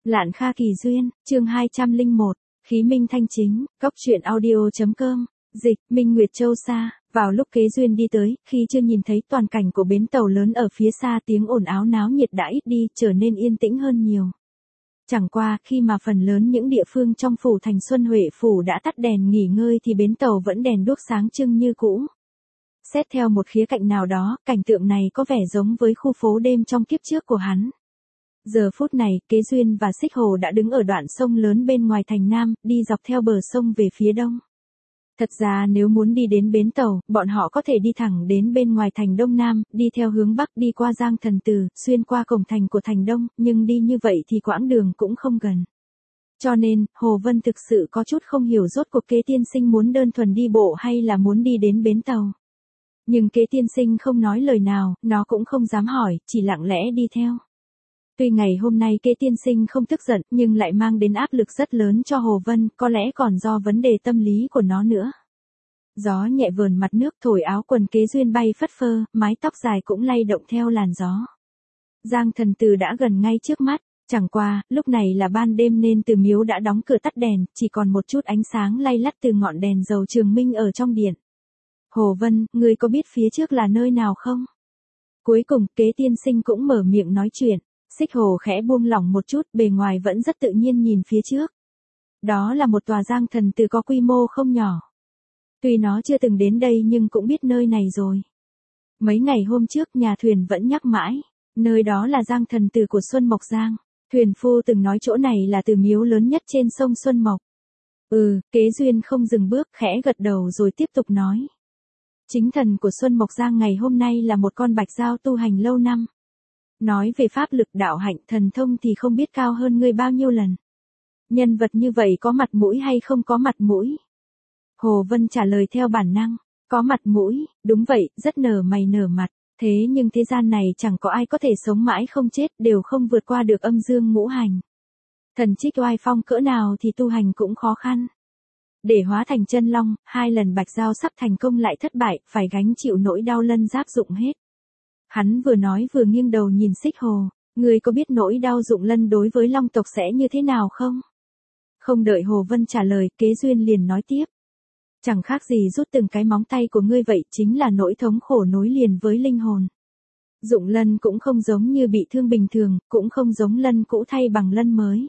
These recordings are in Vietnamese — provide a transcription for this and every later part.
Lạn Kha Kỳ Duyên, chương 201, Khí Minh Thanh Chính, Cốc truyện audio.com, dịch, Minh Nguyệt Châu Sa. Vào lúc Kế Duyên đi tới, khi chưa nhìn thấy toàn cảnh của bến tàu lớn ở phía xa, tiếng ồn ào náo nhiệt đã ít đi, trở nên yên tĩnh hơn nhiều. Chẳng qua, khi mà phần lớn những địa phương trong phủ thành Xuân Huệ phủ đã tắt đèn nghỉ ngơi thì bến tàu vẫn đèn đuốc sáng trưng như cũ. Xét theo một khía cạnh nào đó, cảnh tượng này có vẻ giống với khu phố đêm trong kiếp trước của hắn. Giờ phút này, Kế Duyên và Xích Hồ đã đứng ở đoạn sông lớn bên ngoài thành Nam, đi dọc theo bờ sông về phía đông. Thật ra nếu muốn đi đến bến tàu, bọn họ có thể đi thẳng đến bên ngoài thành Đông Nam, đi theo hướng Bắc đi qua Giang Thần Từ, xuyên qua cổng thành của thành Đông, nhưng đi như vậy thì quãng đường cũng không gần. Cho nên, Hồ Vân thực sự có chút không hiểu rốt cuộc Kế tiên sinh muốn đơn thuần đi bộ hay là muốn đi đến bến tàu. Nhưng Kế tiên sinh không nói lời nào, nó cũng không dám hỏi, chỉ lặng lẽ đi theo. Tuy ngày hôm nay Kế tiên sinh không tức giận, nhưng lại mang đến áp lực rất lớn cho Hồ Vân, có lẽ còn do vấn đề tâm lý của nó nữa. Gió nhẹ vờn mặt nước thổi áo quần Kế Duyên bay phất phơ, mái tóc dài cũng lay động theo làn gió. Giang Thần Từ đã gần ngay trước mắt, chẳng qua, lúc này là ban đêm nên Từ miếu đã đóng cửa tắt đèn, chỉ còn một chút ánh sáng lay lắt từ ngọn đèn dầu trường minh ở trong điện. Hồ Vân, ngươi có biết phía trước là nơi nào không? Cuối cùng, Kế tiên sinh cũng mở miệng nói chuyện. Xích Hồ khẽ buông lỏng một chút, bề ngoài vẫn rất tự nhiên nhìn phía trước. Đó là một tòa Giang Thần Từ có quy mô không nhỏ. Tuy nó chưa từng đến đây nhưng cũng biết nơi này rồi. Mấy ngày hôm trước nhà thuyền vẫn nhắc mãi, nơi đó là Giang Thần Từ của Xuân Mộc Giang. Thuyền phu từng nói chỗ này là từ miếu lớn nhất trên sông Xuân Mộc. Kế Duyên không dừng bước, khẽ gật đầu rồi tiếp tục nói. Chính thần của Xuân Mộc Giang ngày hôm nay là một con bạch dao tu hành lâu năm. Nói về pháp lực đạo hạnh thần thông thì không biết cao hơn ngươi bao nhiêu lần. Nhân vật như vậy có mặt mũi hay không có mặt mũi? Hồ Vân trả lời theo bản năng, có mặt mũi, đúng vậy, rất nở mày nở mặt, thế nhưng thế gian này chẳng có ai có thể sống mãi không chết, đều không vượt qua được âm dương ngũ hành. Thần trích oai phong cỡ nào thì tu hành cũng khó khăn. Để hóa thành chân long, 2 lần bạch dao sắp thành công lại thất bại, phải gánh chịu nỗi đau lân giáp dụng hết. Hắn vừa nói vừa nghiêng đầu nhìn Xích Hồ, ngươi có biết nỗi đau dụng lân đối với long tộc sẽ như thế nào không? Không đợi Hồ Vân trả lời, Kế Duyên liền nói tiếp. Chẳng khác gì rút từng cái móng tay của ngươi vậy, chính là nỗi thống khổ nối liền với linh hồn. Dụng lân cũng không giống như bị thương bình thường, cũng không giống lân cũ thay bằng lân mới.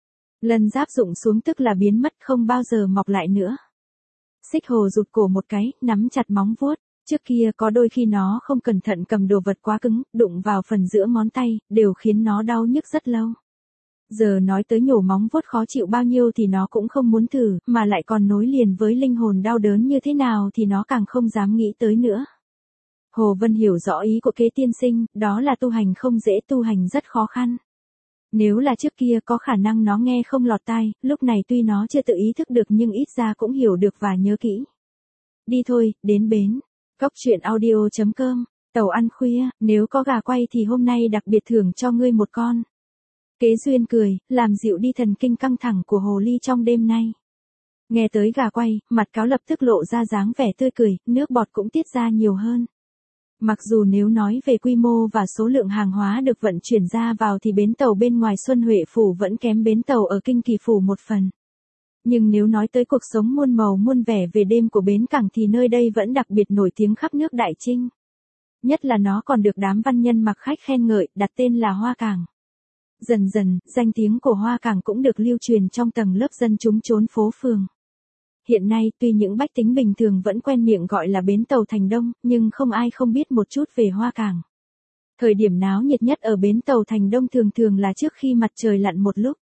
Lân giáp dụng xuống tức là biến mất, không bao giờ mọc lại nữa. Xích Hồ rụt cổ một cái, nắm chặt móng vuốt. Trước kia có đôi khi nó không cẩn thận cầm đồ vật quá cứng, đụng vào phần giữa ngón tay, đều khiến nó đau nhức rất lâu. Giờ nói tới nhổ móng vuốt khó chịu bao nhiêu thì nó cũng không muốn thử, mà lại còn nối liền với linh hồn đau đớn như thế nào thì nó càng không dám nghĩ tới nữa. Hồ Vân hiểu rõ ý của Kế tiên sinh, đó là tu hành không dễ, tu hành rất khó khăn. Nếu là trước kia có khả năng nó nghe không lọt tai, lúc này tuy nó chưa tự ý thức được nhưng ít ra cũng hiểu được và nhớ kỹ. Đi thôi, đến bến. Cốc truyện audio.com, tàu ăn khuya, nếu có gà quay thì hôm nay đặc biệt thưởng cho ngươi một con. Kế Duyên cười, làm dịu đi thần kinh căng thẳng của hồ ly trong đêm nay. Nghe tới gà quay, mặt cáo lập tức lộ ra dáng vẻ tươi cười, nước bọt cũng tiết ra nhiều hơn. Mặc dù nếu nói về quy mô và số lượng hàng hóa được vận chuyển ra vào thì bến tàu bên ngoài Xuân Huệ phủ vẫn kém bến tàu ở Kinh Kỳ phủ một phần. Nhưng nếu nói tới cuộc sống muôn màu muôn vẻ về đêm của bến cảng thì nơi đây vẫn đặc biệt nổi tiếng khắp nước Đại Trinh. Nhất là nó còn được đám văn nhân mặc khách khen ngợi, đặt tên là Hoa Cảng. Dần dần, danh tiếng của Hoa Cảng cũng được lưu truyền trong tầng lớp dân chúng trốn phố phường. Hiện nay, tuy những bách tính bình thường vẫn quen miệng gọi là bến tàu Thành Đông, nhưng không ai không biết một chút về Hoa Cảng. Thời điểm náo nhiệt nhất ở bến tàu Thành Đông thường thường là trước khi mặt trời lặn một lúc.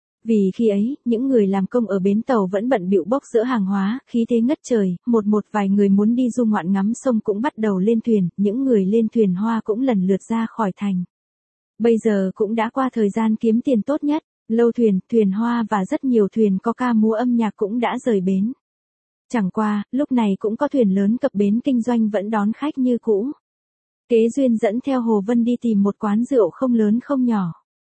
Vì khi ấy, những người làm công ở bến tàu vẫn bận bịu bốc dỡ hàng hóa, khí thế ngất trời, một vài người muốn đi du ngoạn ngắm sông cũng bắt đầu lên thuyền, những người lên thuyền hoa cũng lần lượt ra khỏi thành. Bây giờ cũng đã qua thời gian kiếm tiền tốt nhất, lâu thuyền, thuyền hoa và rất nhiều thuyền có ca múa âm nhạc cũng đã rời bến. Chẳng qua, lúc này cũng có thuyền lớn cập bến kinh doanh vẫn đón khách như cũ. Kế Duyên dẫn theo Hồ Vân đi tìm một quán rượu không lớn không nhỏ.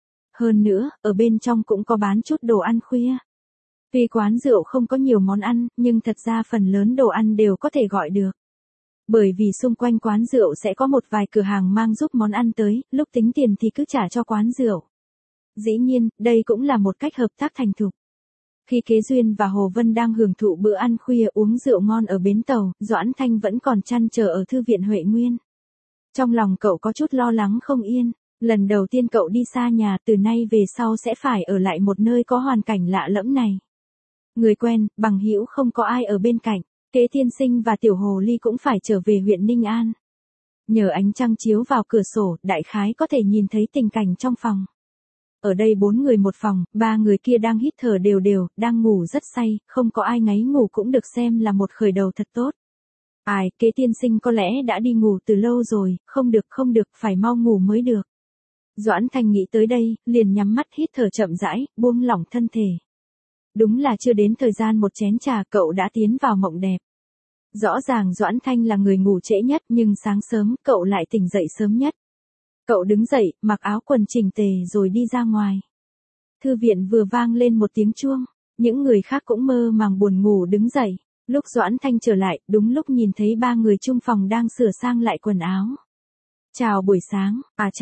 Hơn nữa, ở bên trong cũng có bán chút đồ ăn khuya. Tuy quán rượu không có nhiều món ăn, nhưng thật ra phần lớn đồ ăn đều có thể gọi được. Bởi vì xung quanh quán rượu sẽ có một vài cửa hàng mang giúp món ăn tới, lúc tính tiền thì cứ trả cho quán rượu. Dĩ nhiên, đây cũng là một cách hợp tác thành thục. Khi Kế Duyên và Hồ Vân đang hưởng thụ bữa ăn khuya uống rượu ngon ở bến tàu, Doãn Thanh vẫn còn trăn trở ở thư viện Huệ Nguyên. Trong lòng cậu có chút lo lắng không yên, lần đầu tiên cậu đi xa nhà, từ nay về sau sẽ phải ở lại một nơi có hoàn cảnh lạ lẫm này. Người quen, bằng hữu không có ai ở bên cạnh, Kế tiên sinh và Tiểu Hồ Ly cũng phải trở về huyện Ninh An. Nhờ ánh trăng chiếu vào cửa sổ, đại khái có thể nhìn thấy tình cảnh trong phòng. Ở đây 4 người một phòng, 3 người kia đang hít thở đều đều, đang ngủ rất say, không có ai ngáy ngủ cũng được xem là một khởi đầu thật tốt. Ai, Kế tiên sinh có lẽ đã đi ngủ từ lâu rồi, không được, phải mau ngủ mới được. Doãn Thanh nghĩ tới đây, liền nhắm mắt hít thở chậm rãi, buông lỏng thân thể. Đúng là chưa đến thời gian một chén trà cậu đã tiến vào mộng đẹp. Rõ ràng Doãn Thanh là người ngủ trễ nhất nhưng sáng sớm cậu lại tỉnh dậy sớm nhất. Cậu đứng dậy, mặc áo quần chỉnh tề rồi đi ra ngoài. Thư viện vừa vang lên một tiếng chuông, những người khác cũng mơ màng buồn ngủ đứng dậy. Lúc Doãn Thanh trở lại, đúng lúc nhìn thấy 3 người chung phòng đang sửa sang lại quần áo. Chào buổi sáng,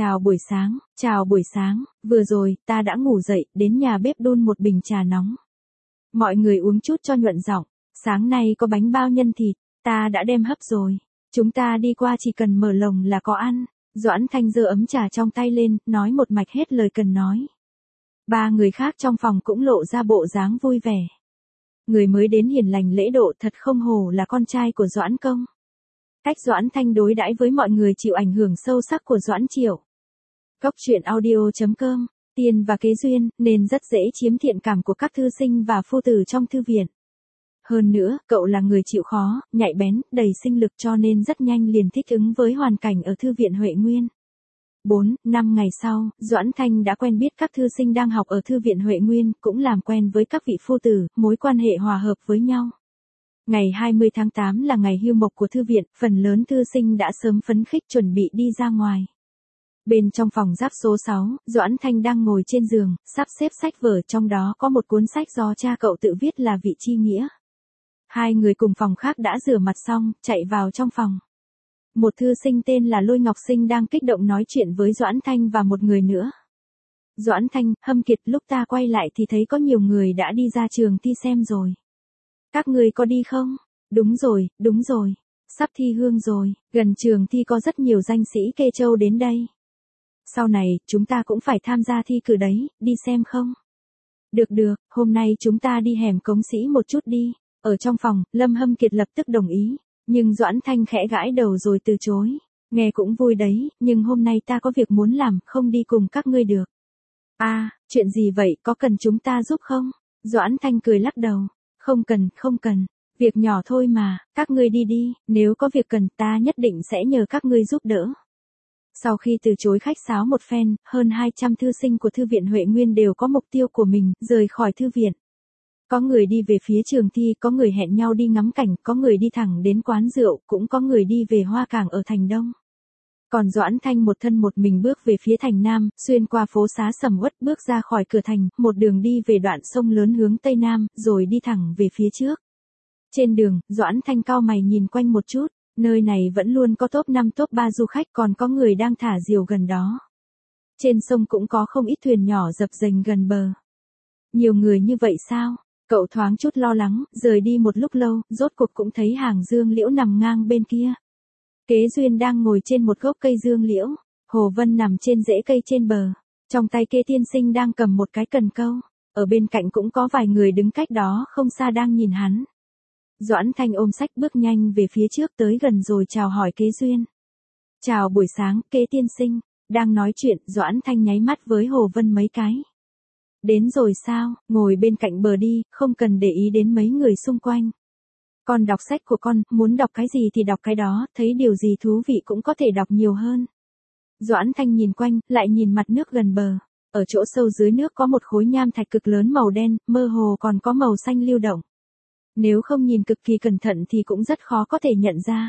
chào buổi sáng, vừa rồi, ta đã ngủ dậy, đến nhà bếp đun một bình trà nóng. Mọi người uống chút cho nhuận giọng, sáng nay có bánh bao nhân thịt, ta đã đem hấp rồi. Chúng ta đi qua chỉ cần mở lồng là có ăn. Doãn Thanh giơ ấm trà trong tay lên, nói một mạch hết lời cần nói. 3 người khác trong phòng cũng lộ ra bộ dáng vui vẻ. Người mới đến hiền lành lễ độ thật không hổ là con trai của Doãn Công. Cách Doãn Thanh đối đãi với mọi người chịu ảnh hưởng sâu sắc của Doãn Triệu. Cốc truyện audio.com, Tiên và Kế Duyên, nên rất dễ chiếm thiện cảm của các thư sinh và phu tử trong thư viện. Hơn nữa, cậu là người chịu khó, nhạy bén, đầy sinh lực cho nên rất nhanh liền thích ứng với hoàn cảnh ở thư viện Huệ Nguyên. 4-5 ngày sau, Doãn Thanh đã quen biết các thư sinh đang học ở thư viện Huệ Nguyên, cũng làm quen với các vị phu tử, mối quan hệ hòa hợp với nhau. Ngày 20 tháng 8 là ngày hưu mộc của thư viện, phần lớn thư sinh đã sớm phấn khích chuẩn bị đi ra ngoài. Bên trong phòng giáp số 6, Doãn Thanh đang ngồi trên giường, sắp xếp sách vở, trong đó có một cuốn sách do cha cậu tự viết là Vị Chi Nghĩa. 2 người cùng phòng khác đã rửa mặt xong, chạy vào trong phòng. Một thư sinh tên là Lôi Ngọc Sinh đang kích động nói chuyện với Doãn Thanh và một người nữa. Doãn Thanh, Hâm Kiệt, lúc ta quay lại thì thấy có nhiều người đã đi ra trường thi xem rồi. Các người có đi không? Đúng rồi. Sắp thi hương rồi, gần trường thi có rất nhiều danh sĩ Kê Châu đến đây. Sau này, chúng ta cũng phải tham gia thi cử đấy, đi xem không? Được, hôm nay chúng ta đi hẻm Cống Sĩ một chút đi. Ở trong phòng, Lâm Hâm Kiệt lập tức đồng ý, nhưng Doãn Thanh khẽ gãi đầu rồi từ chối. Nghe cũng vui đấy, nhưng hôm nay ta có việc muốn làm, không đi cùng các ngươi được. Chuyện gì vậy, có cần chúng ta giúp không? Doãn Thanh cười lắc đầu. Không cần, việc nhỏ thôi mà, các ngươi đi, nếu có việc cần ta nhất định sẽ nhờ các ngươi giúp đỡ. Sau khi từ chối khách sáo một phen, hơn 200 thư sinh của thư viện Huệ Nguyên đều có mục tiêu của mình, rời khỏi thư viện. Có người đi về phía trường thi, có người hẹn nhau đi ngắm cảnh, có người đi thẳng đến quán rượu, cũng có người đi về Hoa Cảng ở thành Đông. Còn Doãn Thanh một thân một mình bước về phía thành Nam, xuyên qua phố xá sầm uất bước ra khỏi cửa thành, một đường đi về đoạn sông lớn hướng Tây Nam, rồi đi thẳng về phía trước. Trên đường, Doãn Thanh cau mày nhìn quanh một chút, nơi này vẫn luôn có top 5 top 3 du khách, còn có người đang thả diều gần đó. Trên sông cũng có không ít thuyền nhỏ dập dềnh gần bờ. Nhiều người như vậy sao? Cậu thoáng chút lo lắng, rời đi một lúc lâu, rốt cuộc cũng thấy hàng dương liễu nằm ngang bên kia. Kế Duyên đang ngồi trên một gốc cây dương liễu, Hồ Vân nằm trên rễ cây trên bờ, trong tay Kế tiên sinh đang cầm một cái cần câu, ở bên cạnh cũng có vài người đứng cách đó không xa đang nhìn hắn. Doãn Thanh ôm sách bước nhanh về phía trước tới gần rồi chào hỏi Kế Duyên. Chào buổi sáng, Kế tiên sinh. Đang nói chuyện, Doãn Thanh nháy mắt với Hồ Vân mấy cái. Đến rồi sao, ngồi bên cạnh bờ đi, không cần để ý đến mấy người xung quanh. Con đọc sách của con, muốn đọc cái gì thì đọc cái đó, thấy điều gì thú vị cũng có thể đọc nhiều hơn. Doãn Thanh nhìn quanh, lại nhìn mặt nước gần bờ. Ở chỗ sâu dưới nước có một khối nham thạch cực lớn màu đen, mơ hồ còn có màu xanh lưu động. Nếu không nhìn cực kỳ cẩn thận thì cũng rất khó có thể nhận ra.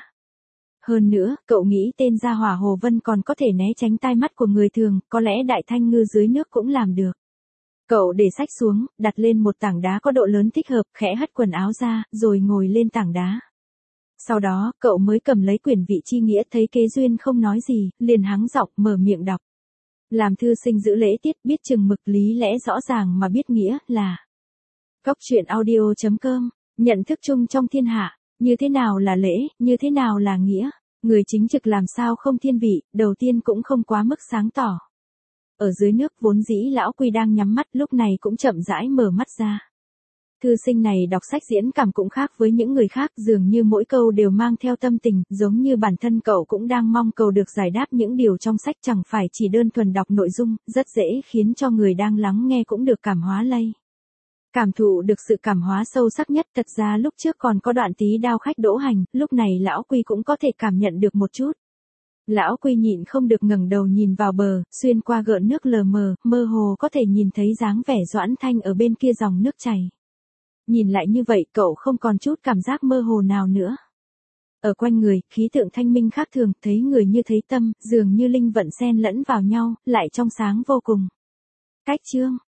Hơn nữa, cậu nghĩ tên gia hỏa Hồ Vân còn có thể né tránh tai mắt của người thường, có lẽ đại thanh ngư dưới nước cũng làm được. Cậu để sách xuống, đặt lên một tảng đá có độ lớn thích hợp, khẽ hất quần áo ra, rồi ngồi lên tảng đá. Sau đó, cậu mới cầm lấy quyển Vị Chi Nghĩa, thấy Kế Duyên không nói gì, liền hắng giọng mở miệng đọc. Làm thư sinh giữ lễ tiết, biết chừng mực lý lẽ rõ ràng mà biết nghĩa là. Cốc truyện audio.com, nhận thức chung trong thiên hạ, như thế nào là lễ, như thế nào là nghĩa, người chính trực làm sao không thiên vị, đầu tiên cũng không quá mức sáng tỏ. Ở dưới nước vốn dĩ lão Quy đang nhắm mắt, lúc này cũng chậm rãi mở mắt ra. Thư sinh này đọc sách diễn cảm cũng khác với những người khác, dường như mỗi câu đều mang theo tâm tình, giống như bản thân cậu cũng đang mong cầu được giải đáp những điều trong sách, chẳng phải chỉ đơn thuần đọc nội dung, rất dễ khiến cho người đang lắng nghe cũng được cảm hóa lây. Cảm thụ được sự cảm hóa sâu sắc nhất, thật ra lúc trước còn có đoạn tí đao khách đỗ hành, lúc này lão Quy cũng có thể cảm nhận được một chút. Lão Quy nhịn không được ngẩng đầu nhìn vào bờ, xuyên qua gợn nước lờ mờ, mơ hồ có thể nhìn thấy dáng vẻ Doãn Thanh ở bên kia dòng nước chảy. Nhìn lại như vậy cậu không còn chút cảm giác mơ hồ nào nữa. Ở quanh người, khí tượng thanh minh khác thường, thấy người như thấy tâm, dường như linh vận xen lẫn vào nhau, lại trong sáng vô cùng. Cách chương